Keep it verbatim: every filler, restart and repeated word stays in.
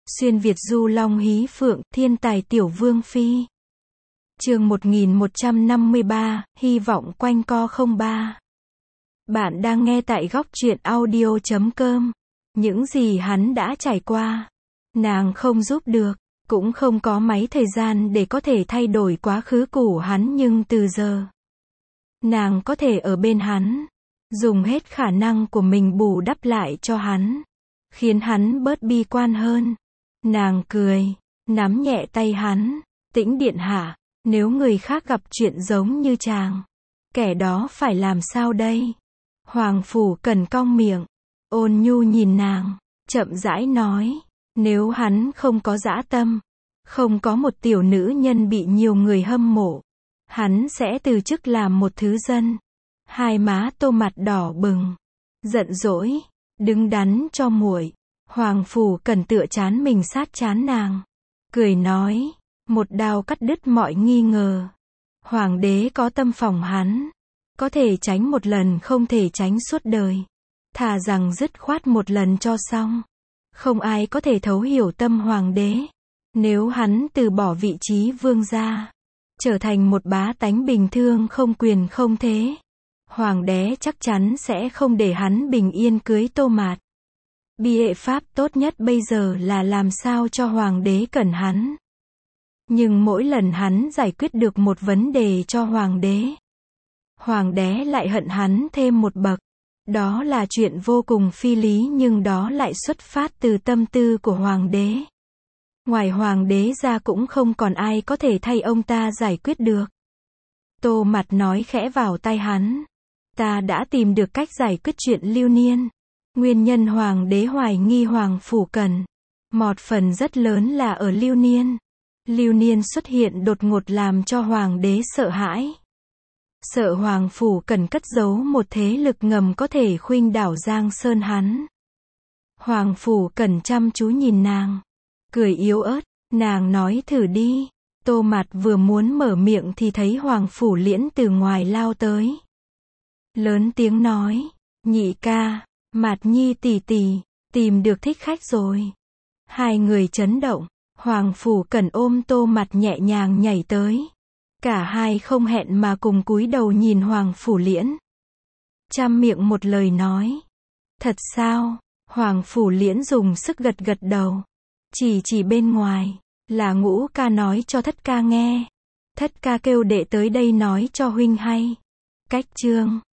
Xuyên Việt du long hí phượng, thiên tài tiểu vương phi. Chương một nghìn một trăm năm mươi ba, hy vọng quanh co không ba. Bạn đang nghe tại góc truyện audio chấm com. Những gì hắn đã trải qua, nàng không giúp được, cũng không có mấy thời gian để có thể thay đổi quá khứ của hắn, nhưng từ giờ, nàng có thể ở bên hắn, dùng hết khả năng của mình bù đắp lại cho hắn, khiến hắn bớt bi quan hơn. Nàng cười, nắm nhẹ tay hắn, Tĩnh điện hạ, nếu người khác gặp chuyện giống như chàng, kẻ đó phải làm sao đây? Hoàng Phủ Cần cong miệng, ôn nhu nhìn nàng, chậm rãi nói, nếu hắn không có dã tâm, không có một tiểu nữ nhân bị nhiều người hâm mộ, hắn sẽ từ chức làm một thứ dân. Hai má Tô mặt đỏ bừng, giận dỗi, đứng đắn cho muội. Hoàng Phủ Cần tựa chán mình sát chán nàng, cười nói, một đao cắt đứt mọi nghi ngờ. Hoàng đế có tâm phòng hắn, có thể tránh một lần không thể tránh suốt đời. Thà rằng dứt khoát một lần cho xong. Không ai có thể thấu hiểu tâm hoàng đế. Nếu hắn từ bỏ vị trí vương gia, trở thành một bá tánh bình thường không quyền không thế, hoàng đế chắc chắn sẽ không để hắn bình yên cưới Tô Mạt. Biện pháp tốt nhất bây giờ là làm sao cho hoàng đế cần hắn. Nhưng mỗi lần hắn giải quyết được một vấn đề cho hoàng đế, hoàng đế lại hận hắn thêm một bậc. Đó là chuyện vô cùng phi lý, nhưng đó lại xuất phát từ tâm tư của hoàng đế. Ngoài hoàng đế ra cũng không còn ai có thể thay ông ta giải quyết được. Tô Mặt nói khẽ vào tai hắn, ta đã tìm được cách giải quyết chuyện Lưu Niên. Nguyên nhân hoàng đế hoài nghi Hoàng Phủ Cần, một phần rất lớn là ở Lưu Niên. Lưu Niên xuất hiện đột ngột làm cho hoàng đế sợ hãi. Sợ Hoàng Phủ Cần cất giấu một thế lực ngầm có thể khuynh đảo Giang Sơn hắn. Hoàng Phủ Cần chăm chú nhìn nàng, cười yếu ớt, nàng nói thử đi. Tô Mặt vừa muốn mở miệng thì thấy Hoàng Phủ Liễn từ ngoài lao tới. Lớn tiếng nói, nhị ca, Mạt Nhi tỷ tỷ, tìm được thích khách rồi. Hai người chấn động, Hoàng Phủ Cần ôm Tô Mặt nhẹ nhàng nhảy tới. Cả hai không hẹn mà cùng cúi đầu nhìn Hoàng Phủ Liễn. Trăm miệng một lời nói, thật sao? Hoàng Phủ Liễn dùng sức gật gật đầu. Chỉ chỉ bên ngoài, là Ngũ ca nói cho Thất ca nghe. Thất ca kêu đệ tới đây nói cho huynh hay. Cách chương